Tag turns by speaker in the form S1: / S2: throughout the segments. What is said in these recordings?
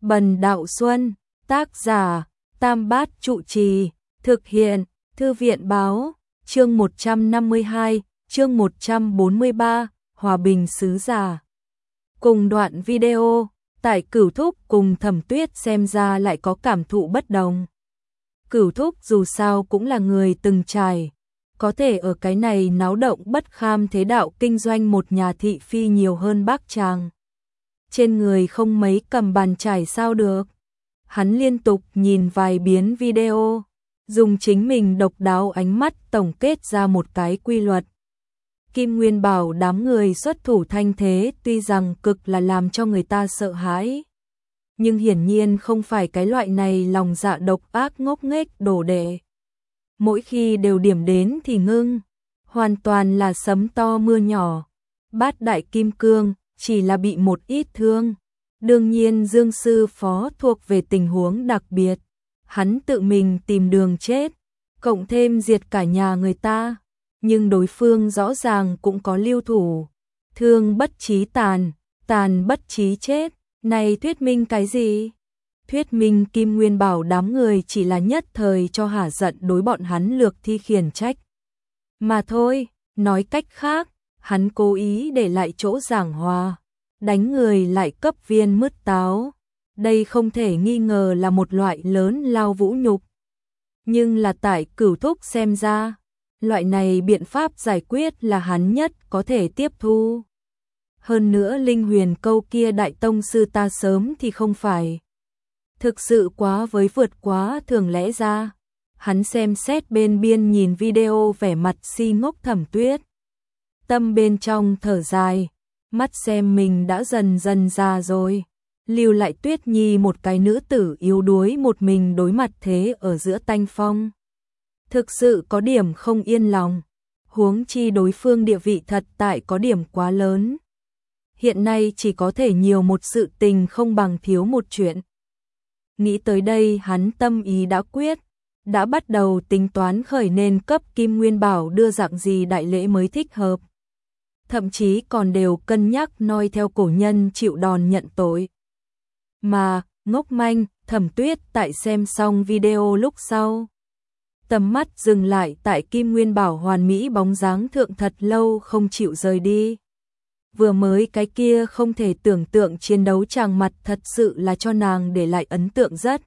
S1: Bần Đạo Xuân, tác giả, Tam Bát Trụ Trì, thực hiện, Thư viện Báo, chương 152, chương 143, Hòa Bình Sứ Giả. Cùng đoạn video, tại Cửu Thúc cùng Thẩm Tuyết xem ra lại có cảm thụ bất đồng. Cửu Thúc dù sao cũng là người từng trải, có thể ở cái này náo động bất kham thế đạo kinh doanh một nhà thị phi nhiều hơn bác chàng. Trên người không mấy cầm bàn chải sao được. Hắn liên tục nhìn vài biến video, dùng chính mình độc đáo ánh mắt tổng kết ra một cái quy luật. Kim Nguyên bảo đám người xuất thủ thanh thế tuy rằng cực là làm cho người ta sợ hãi, nhưng hiển nhiên không phải cái loại này lòng dạ độc ác ngốc nghếch đồ đệ. Mỗi khi đều điểm đến thì ngưng, hoàn toàn là sấm to mưa nhỏ. Bát đại kim cương chỉ là bị một ít thương. Đương nhiên Dương sư phó thuộc về tình huống đặc biệt, hắn tự mình tìm đường chết, cộng thêm diệt cả nhà người ta, nhưng đối phương rõ ràng cũng có lưu thủ. Thương bất chí tàn, tàn bất chí chết, này thuyết minh cái gì? Thuyết minh Kim Nguyên bảo đám người chỉ là nhất thời cho hả giận đối bọn hắn lược thi khiển trách. Mà thôi, nói cách khác, hắn cố ý để lại chỗ giảng hòa, đánh người lại cấp viên mứt táo. Đây không thể nghi ngờ là một loại lớn lao vũ nhục. Nhưng là tại Cửu Thúc xem ra, loại này biện pháp giải quyết là hắn nhất có thể tiếp thu. Hơn nữa Linh Huyền câu kia đại tông sư ta sớm thì không phải. Thực sự quá với vượt quá thường lẽ ra. Hắn xem xét bên biên nhìn video vẻ mặt si ngốc Thẩm Tuyết. Tâm bên trong thở dài, mắt xem mình đã dần dần già rồi. Lưu lại Tuyết Nhi một cái nữ tử yếu đuối một mình đối mặt thế ở giữa tanh phong. Thực sự có điểm không yên lòng, huống chi đối phương địa vị thật tại có điểm quá lớn. Hiện nay chỉ có thể nhiều một sự tình không bằng thiếu một chuyện. Nghĩ tới đây hắn tâm ý đã quyết, đã bắt đầu tính toán khởi nên cấp Kim Nguyên bảo đưa dạng gì đại lễ mới thích hợp. Thậm chí còn đều cân nhắc noi theo cổ nhân chịu đòn nhận tội. Mà, ngốc manh, Thẩm Tuyết tại xem xong video lúc sau. Tầm mắt dừng lại tại Kim Nguyên bảo hoàn mỹ bóng dáng thượng thật lâu không chịu rời đi. Vừa mới cái kia không thể tưởng tượng chiến đấu tràng mặt thật sự là cho nàng để lại ấn tượng rất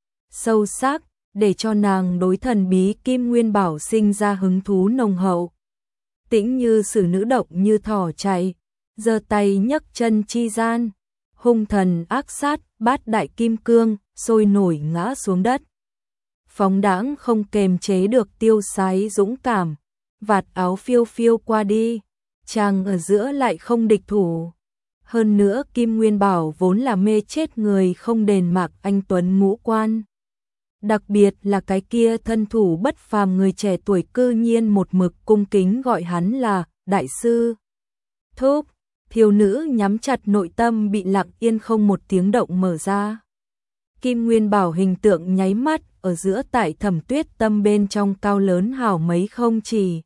S1: sâu sắc, để cho nàng đối thần bí Kim Nguyên bảo sinh ra hứng thú nồng hậu. Tĩnh như sử nữ động như thỏ chạy, giơ tay nhấc chân chi gian, hung thần ác sát, bát đại kim cương, sôi nổi ngã xuống đất. Phóng đãng không kềm chế được tiêu sái dũng cảm, vạt áo phiêu phiêu qua đi, chàng ở giữa lại không địch thủ. Hơn nữa Kim Nguyên bảo vốn là mê chết người không đền Mạc Anh Tuấn ngũ quan. Đặc biệt là cái kia thân thủ bất phàm người trẻ tuổi cư nhiên một mực cung kính gọi hắn là đại sư. Thúc, thiếu nữ nhắm chặt nội tâm bị lặng yên không một tiếng động mở ra. Kim Nguyên bảo hình tượng nháy mắt ở giữa tại Thẩm Tuyết tâm bên trong cao lớn hảo mấy không chỉ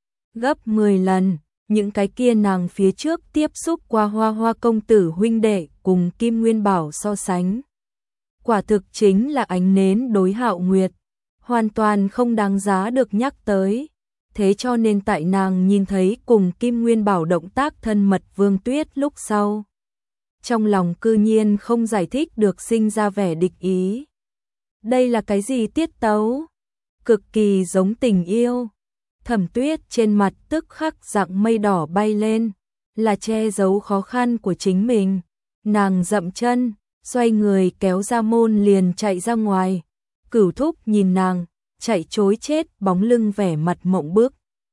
S1: gấp 10 lần. Những cái kia nàng phía trước tiếp xúc qua Hoa Hoa công tử huynh đệ cùng Kim Nguyên bảo so sánh. Quả thực chính là ánh nến đối Hạo Nguyệt, hoàn toàn không đáng giá được nhắc tới. Thế cho nên tại nàng nhìn thấy cùng Kim Nguyên bảo động tác thân mật Vương Tuyết lúc sau, trong lòng cư nhiên không giải thích được sinh ra vẻ địch ý. Đây là cái gì tiết tấu? Cực kỳ giống tình yêu. Thẩm Tuyết trên mặt tức khắc dạng mây đỏ bay lên, là che giấu khó khăn của chính mình. Nàng dậm chân, xoay người kéo ra môn liền chạy ra ngoài. Cửu Thúc nhìn nàng, chạy trối chết bóng lưng vẻ mặt mộng bức.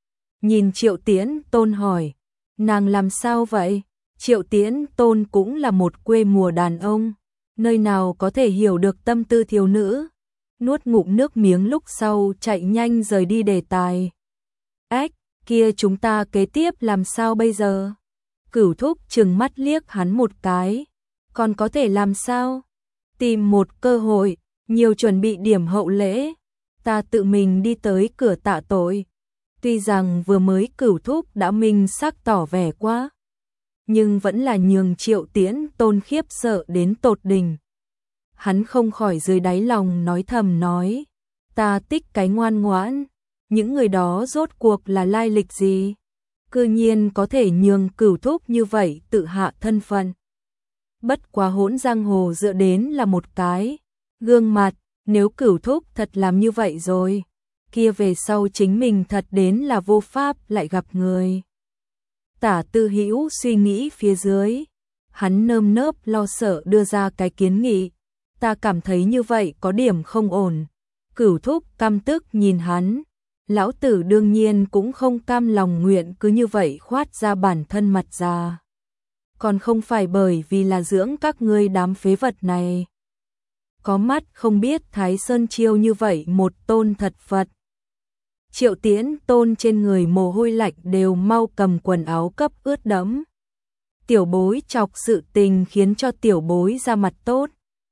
S1: Nhìn Triệu Tiễn Tôn hỏi, nàng làm sao vậy? Triệu Tiễn Tôn cũng là một quê mùa đàn ông, nơi nào có thể hiểu được tâm tư thiếu nữ. Nuốt ngụm nước miếng lúc sau chạy nhanh rời đi đề tài. Ách, kia chúng ta kế tiếp làm sao bây giờ? Cửu Thúc trừng mắt liếc hắn một cái. Còn có thể làm sao? Tìm một cơ hội, nhiều chuẩn bị điểm hậu lễ. Ta tự mình đi tới cửa tạ tội. Tuy rằng vừa mới Cửu Thúc đã minh xác tỏ vẻ quá, nhưng vẫn là nhường Triệu Tiễn Tôn khiếp sợ đến tột đỉnh. hắn không khỏi dưới đáy lòng nói thầm nói, ta tích cái ngoan ngoãn, những người đó rốt cuộc là lai lịch gì? Cư nhiên có thể nhường Cửu Thúc như vậy tự hạ thân phận. Bất quá hỗn giang hồ dựa đến là một cái gương mặt, nếu Cửu Thúc thật làm như vậy rồi, kia về sau chính mình thật đến là vô pháp lại gặp người. Tả Tư Hữu suy nghĩ phía dưới, hắn nơm nớp lo sợ đưa ra cái kiến nghị, ta cảm thấy như vậy có điểm không ổn. Cửu Thúc căm tức nhìn hắn, lão tử đương nhiên cũng không cam lòng nguyện cứ như vậy khoát ra bản thân mặt ra. Còn không phải bởi vì là dưỡng các ngươi đám phế vật này. Có mắt không biết Thái Sơn chiêu như vậy một tôn thật Phật. Triệu Tiễn Tôn trên người mồ hôi lạnh đều mau cầm quần áo cấp ướt đẫm. Tiểu bối chọc sự tình khiến cho tiểu bối ra mặt tốt.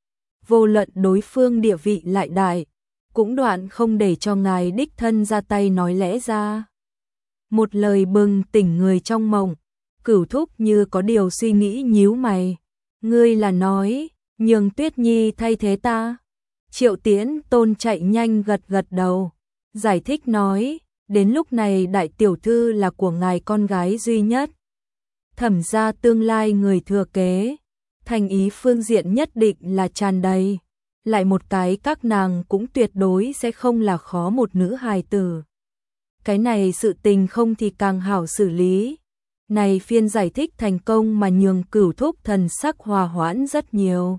S1: Vô luận đối phương địa vị lại đại, cũng đoạn không để cho ngài đích thân ra tay nói lẽ ra. Một lời bừng tỉnh người trong mộng, Cửu Thúc như có điều suy nghĩ nhíu mày. Ngươi là nói, nhường Tuyết Nhi thay thế ta. Triệu Tiễn Tôn chạy nhanh gật gật đầu, giải thích nói, đến lúc này đại tiểu thư là của ngài con gái duy nhất. Thẩm gia tương lai người thừa kế, thành ý phương diện nhất định là tràn đầy. Lại một cái các nàng cũng tuyệt đối sẽ không là khó một nữ hài tử. Cái này sự tình không thì càng hảo xử lý. Này phiên giải thích thành công mà nhường Cửu Thúc thần sắc hòa hoãn rất nhiều.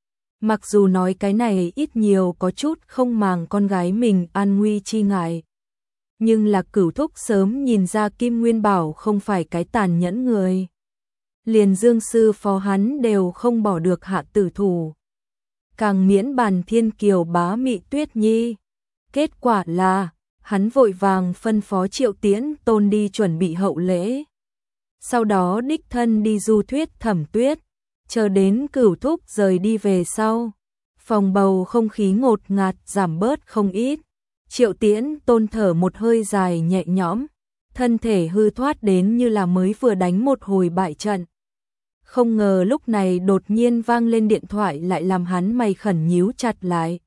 S1: Mặc dù nói cái này ít nhiều có chút không màng con gái mình an nguy chi ngại. Nhưng là Cửu Thúc sớm nhìn ra Kim Nguyên Bảo không phải cái tàn nhẫn người. Liền Dương sư phó hắn đều không bỏ được hạ tử thủ. Càng miễn bàn Thiên Kiều bá mị Tuyết Nhi. Kết quả là, hắn vội vàng phân phó Triệu Tiễn Tôn đi chuẩn bị hậu lễ. Sau đó đích thân đi du thuyết Thẩm Tuyết, chờ đến Cửu Thúc rời đi về sau. Phòng bầu không khí ngột ngạt giảm bớt không ít. Triệu Tiễn Tôn thở một hơi dài nhẹ nhõm, thân thể hư thoát đến như là mới vừa đánh một hồi bại trận. Không ngờ lúc này đột nhiên vang lên điện thoại lại làm hắn mày khẩn nhíu chặt lại.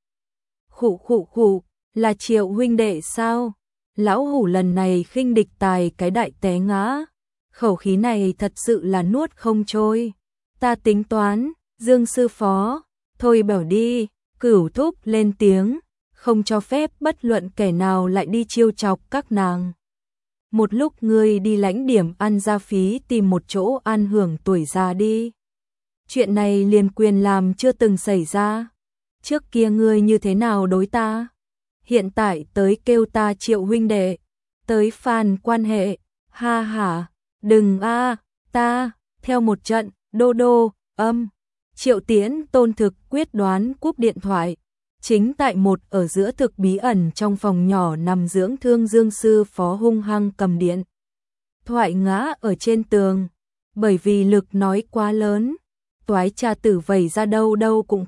S1: Khụ, là Triệu huynh đệ sao? Lão hủ lần này khinh địch tài cái đại té ngã. Khẩu khí này thật sự là nuốt không trôi. Ta tính toán, Dương sư phó, thôi bảo đi, Cửu Thúc lên tiếng, không cho phép bất luận kẻ nào lại đi chiêu chọc các nàng. Một lúc ngươi đi lãnh điểm ăn gia phí tìm một chỗ an hưởng tuổi già đi. Chuyện này liền quyền làm chưa từng xảy ra. Trước kia ngươi như thế nào đối ta? Hiện tại tới kêu ta Triệu huynh đệ, tới phàn quan hệ, ha hả, đừng ta, theo một trận, đô, Triệu Tiễn Tôn thực quyết đoán cúp điện thoại. Chính tại một ở giữa thực bí ẩn trong phòng nhỏ nằm dưỡng thương Dương sư phó hung hăng cầm điện thoại ngã ở trên tường, bởi vì lực nói quá lớn, toái trà tử vẩy ra đâu cũng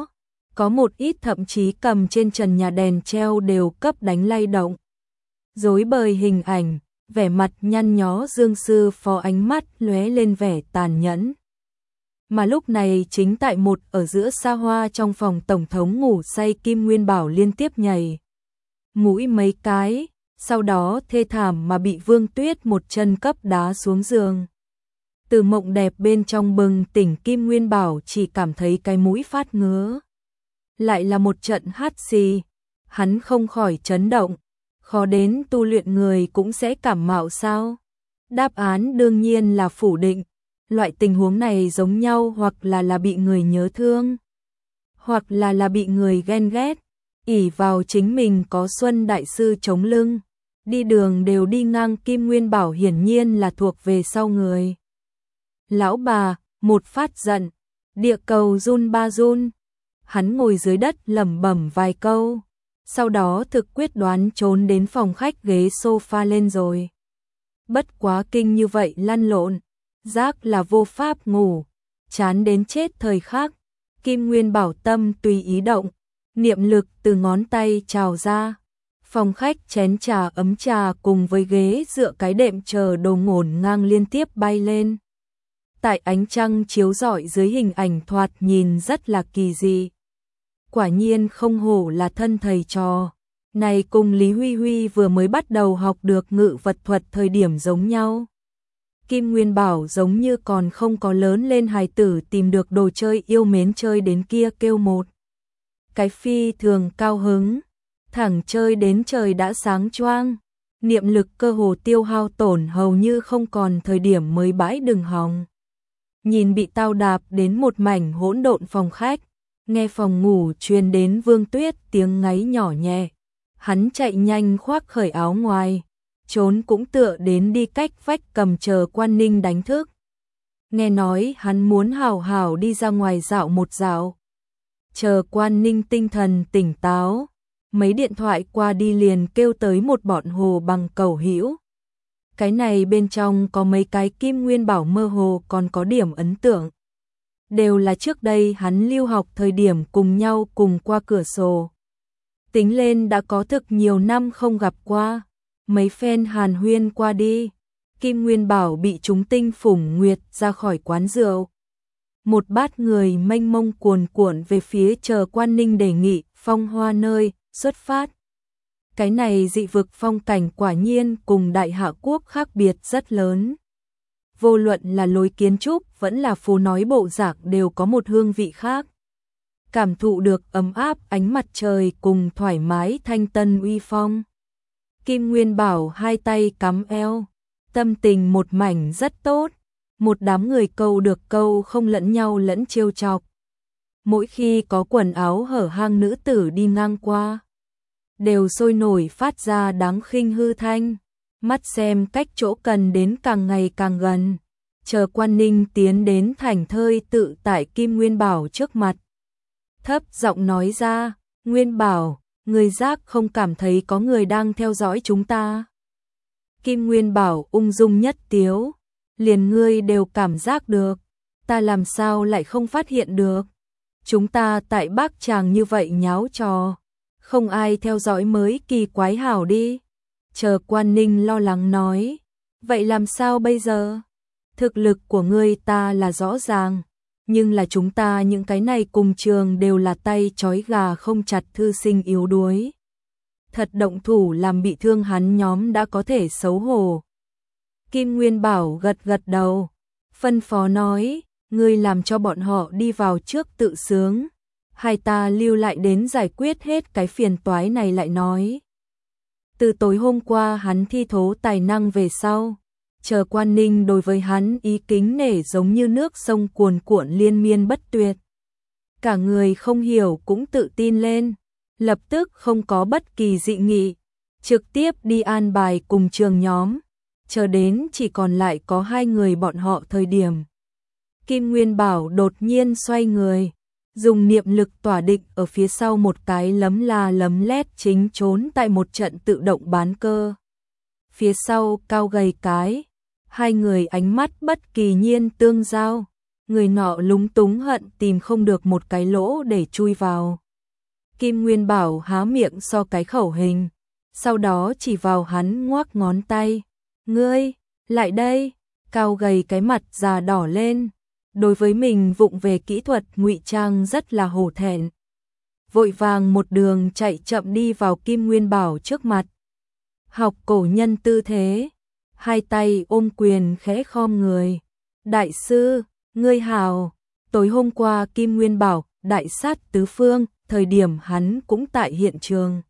S1: có một ít thậm chí cầm trên trần nhà đèn treo đều cấp đánh lay động. Rối bời hình ảnh, vẻ mặt nhăn nhó Dương sư phó ánh mắt lóe lên vẻ tàn nhẫn. Mà lúc này chính tại một ở giữa xa hoa trong phòng tổng thống ngủ say Kim Nguyên Bảo liên tiếp nhảy mũi mấy cái, sau đó thê thảm mà bị Vương Tuyết một chân cấp đá xuống giường. Từ mộng đẹp bên trong bừng tỉnh Kim Nguyên Bảo chỉ cảm thấy cái mũi phát ngứa. Lại là một trận hắt xì, hắn không khỏi chấn động, khó đến tu luyện người cũng sẽ cảm mạo sao? Đáp án đương nhiên là phủ định. Loại tình huống này giống nhau hoặc là bị người nhớ thương, hoặc là bị người ghen ghét, ỷ vào chính mình có Xuân Đại Sư chống lưng, đi đường đều đi ngang Kim Nguyên Bảo hiển nhiên là thuộc về sau người. Lão bà, một phát giận, địa cầu run ba run, hắn ngồi dưới đất lẩm bẩm vài câu, sau đó thực quyết đoán trốn đến phòng khách ghế sofa lên rồi. Bất quá kinh như vậy lăn lộn, giác là vô pháp ngủ, chán đến chết thời khắc. Kim Nguyên Bảo tâm tùy ý động, niệm lực từ ngón tay trào ra. Phòng khách chén trà ấm trà cùng với ghế dựa cái đệm chờ đồ ngổn ngang liên tiếp bay lên. Tại ánh trăng chiếu rọi dưới hình ảnh thoạt nhìn rất là kỳ dị. quả nhiên không hổ là thân thầy trò. Này cùng Lý Huy Huy vừa mới bắt đầu học được ngự vật thuật thời điểm giống nhau. Kim Nguyên Bảo giống như còn không có lớn lên hài tử tìm được đồ chơi yêu mến chơi đến kia kêu một cái phi thường cao hứng, thẳng chơi đến trời đã sáng choang, niệm lực cơ hồ tiêu hao tổn hầu như không còn thời điểm mới bãi đừng hòng. Nhìn bị tao đạp đến một mảnh hỗn độn phòng khách, nghe phòng ngủ truyền đến Vương Tuyết tiếng ngáy nhỏ nhẹ, hắn chạy nhanh khoác khởi áo ngoài, trốn cũng tựa đến đi cách vách cầm chờ Quan Ninh đánh thức. Nghe nói hắn muốn hảo hảo đi ra ngoài dạo một dạo. Chờ Quan Ninh tinh thần tỉnh táo, mấy điện thoại qua đi liền kêu tới một bọn hồ bằng cầu hữu. Cái này bên trong có mấy cái Kim Nguyên Bảo mơ hồ còn có điểm ấn tượng. Đều là trước đây hắn lưu học thời điểm cùng nhau cùng qua cửa sổ. Tính lên đã có thực nhiều năm không gặp qua. Mấy phen hàn huyên qua đi, Kim Nguyên Bảo bị chúng tinh phủng nguyệt ra khỏi quán rượu. Một bát người mênh mông cuồn cuộn về phía chờ Quan Ninh đề nghị phong hoa nơi, xuất phát. Cái này dị vực phong cảnh quả nhiên cùng Đại Hạ Quốc khác biệt rất lớn. Vô luận là lối kiến trúc vẫn là phố nói bộ dạng đều có một hương vị khác. Cảm thụ được ấm áp ánh mặt trời cùng thoải mái thanh tân uy phong. Kim Nguyên Bảo hai tay cắm eo, tâm tình một mảnh rất tốt, một đám người câu được câu không lẫn nhau lẫn trêu chọc. Mỗi khi có quần áo hở hang nữ tử đi ngang qua, đều sôi nổi phát ra đáng khinh hư thanh, mắt xem cách chỗ cần đến càng ngày càng gần, chờ Quan Ninh tiến đến thảnh thơi tự tại Kim Nguyên Bảo trước mặt. Thấp giọng nói ra, Nguyên Bảo, người giác không cảm thấy có người đang theo dõi chúng ta. Kim Nguyên Bảo ung dung nhất tiếu, liền ngươi đều cảm giác được, ta làm sao lại không phát hiện được. Chúng ta tại Bắc Tràng như vậy nháo trò, không ai theo dõi mới kỳ quái hảo đi. Chờ Quan Ninh lo lắng nói, vậy làm sao bây giờ? Thực lực của ngươi ta là rõ ràng, nhưng là chúng ta những cái này cùng trường đều là tay trói gà không chặt thư sinh yếu đuối. Thật động thủ làm bị thương hắn nhóm đã có thể xấu hổ. Kim Nguyên Bảo gật gật đầu, phân phó nói, ngươi làm cho bọn họ đi vào trước tự sướng, hai ta lưu lại đến giải quyết hết cái phiền toái này lại nói. Từ tối hôm qua hắn thi thố tài năng về sau, chờ Quan Ninh đối với hắn ý kính nể giống như nước sông cuồn cuộn liên miên bất tuyệt. Cả người không hiểu cũng tự tin lên, lập tức không có bất kỳ dị nghị, trực tiếp đi an bài cùng trường nhóm, chờ đến chỉ còn lại có hai người bọn họ thời điểm. Kim Nguyên Bảo đột nhiên xoay người, dùng niệm lực tỏa định ở phía sau một cái lấm la lấm lét chính trốn tại một trận tự động bán cơ. Phía sau cao gầy cái, hai người ánh mắt bất kỳ nhiên tương giao, người nọ lúng túng hận tìm không được một cái lỗ để chui vào. Kim Nguyên Bảo há miệng so cái khẩu hình, sau đó chỉ vào hắn ngoắc ngón tay, ngươi, lại đây, cao gầy cái mặt già đỏ lên. Đối với mình vụng về kỹ thuật ngụy trang rất là hổ thẹn. Vội vàng một đường chạy chậm đi vào Kim Nguyên Bảo trước mặt. Học cổ nhân tư thế, hai tay ôm quyền khẽ khom người. Đại sư, ngươi hào, tối hôm qua Kim Nguyên Bảo đại sát tứ phương, thời điểm hắn cũng tại hiện trường.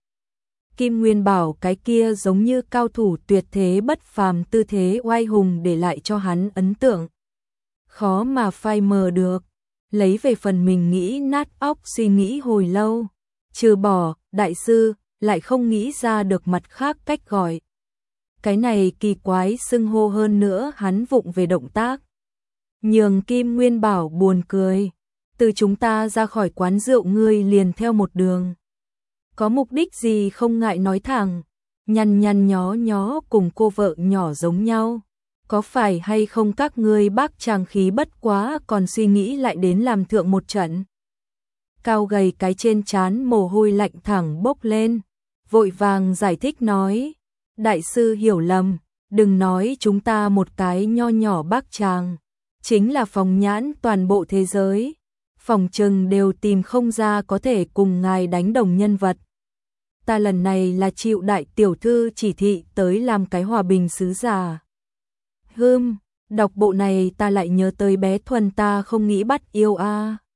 S1: Kim Nguyên Bảo cái kia giống như cao thủ tuyệt thế bất phàm tư thế oai hùng để lại cho hắn ấn tượng khó mà phai mờ được. Lấy về phần mình nghĩ nát óc suy nghĩ hồi lâu, trừ bỏ đại sư lại không nghĩ ra được mặt khác cách gọi. Cái này kỳ quái xưng hô hơn nữa hắn vụng về động tác, nhường Kim Nguyên Bảo buồn cười. Từ chúng ta ra khỏi quán rượu ngươi liền theo một đường, có mục đích gì không ngại nói thẳng, nhăn nhăn nhó nhó cùng cô vợ nhỏ giống nhau. Có phải hay không các ngươi Bắc Tràng khí bất quá còn suy nghĩ lại đến làm thượng một trận. Cao gầy cái trên trán mồ hôi lạnh thẳng bốc lên, vội vàng giải thích nói, đại sư hiểu lầm, đừng nói chúng ta một cái nho nhỏ Bắc Tràng, chính là phóng nhãn toàn bộ thế giới, Phòng trừng đều tìm không ra có thể cùng ngài đánh đồng nhân vật. Ta lần này là chịu đại tiểu thư chỉ thị tới làm cái hòa bình sứ giả. Đọc bộ này ta lại nhớ tới bé Thuần ta không nghĩ bắt yêu a.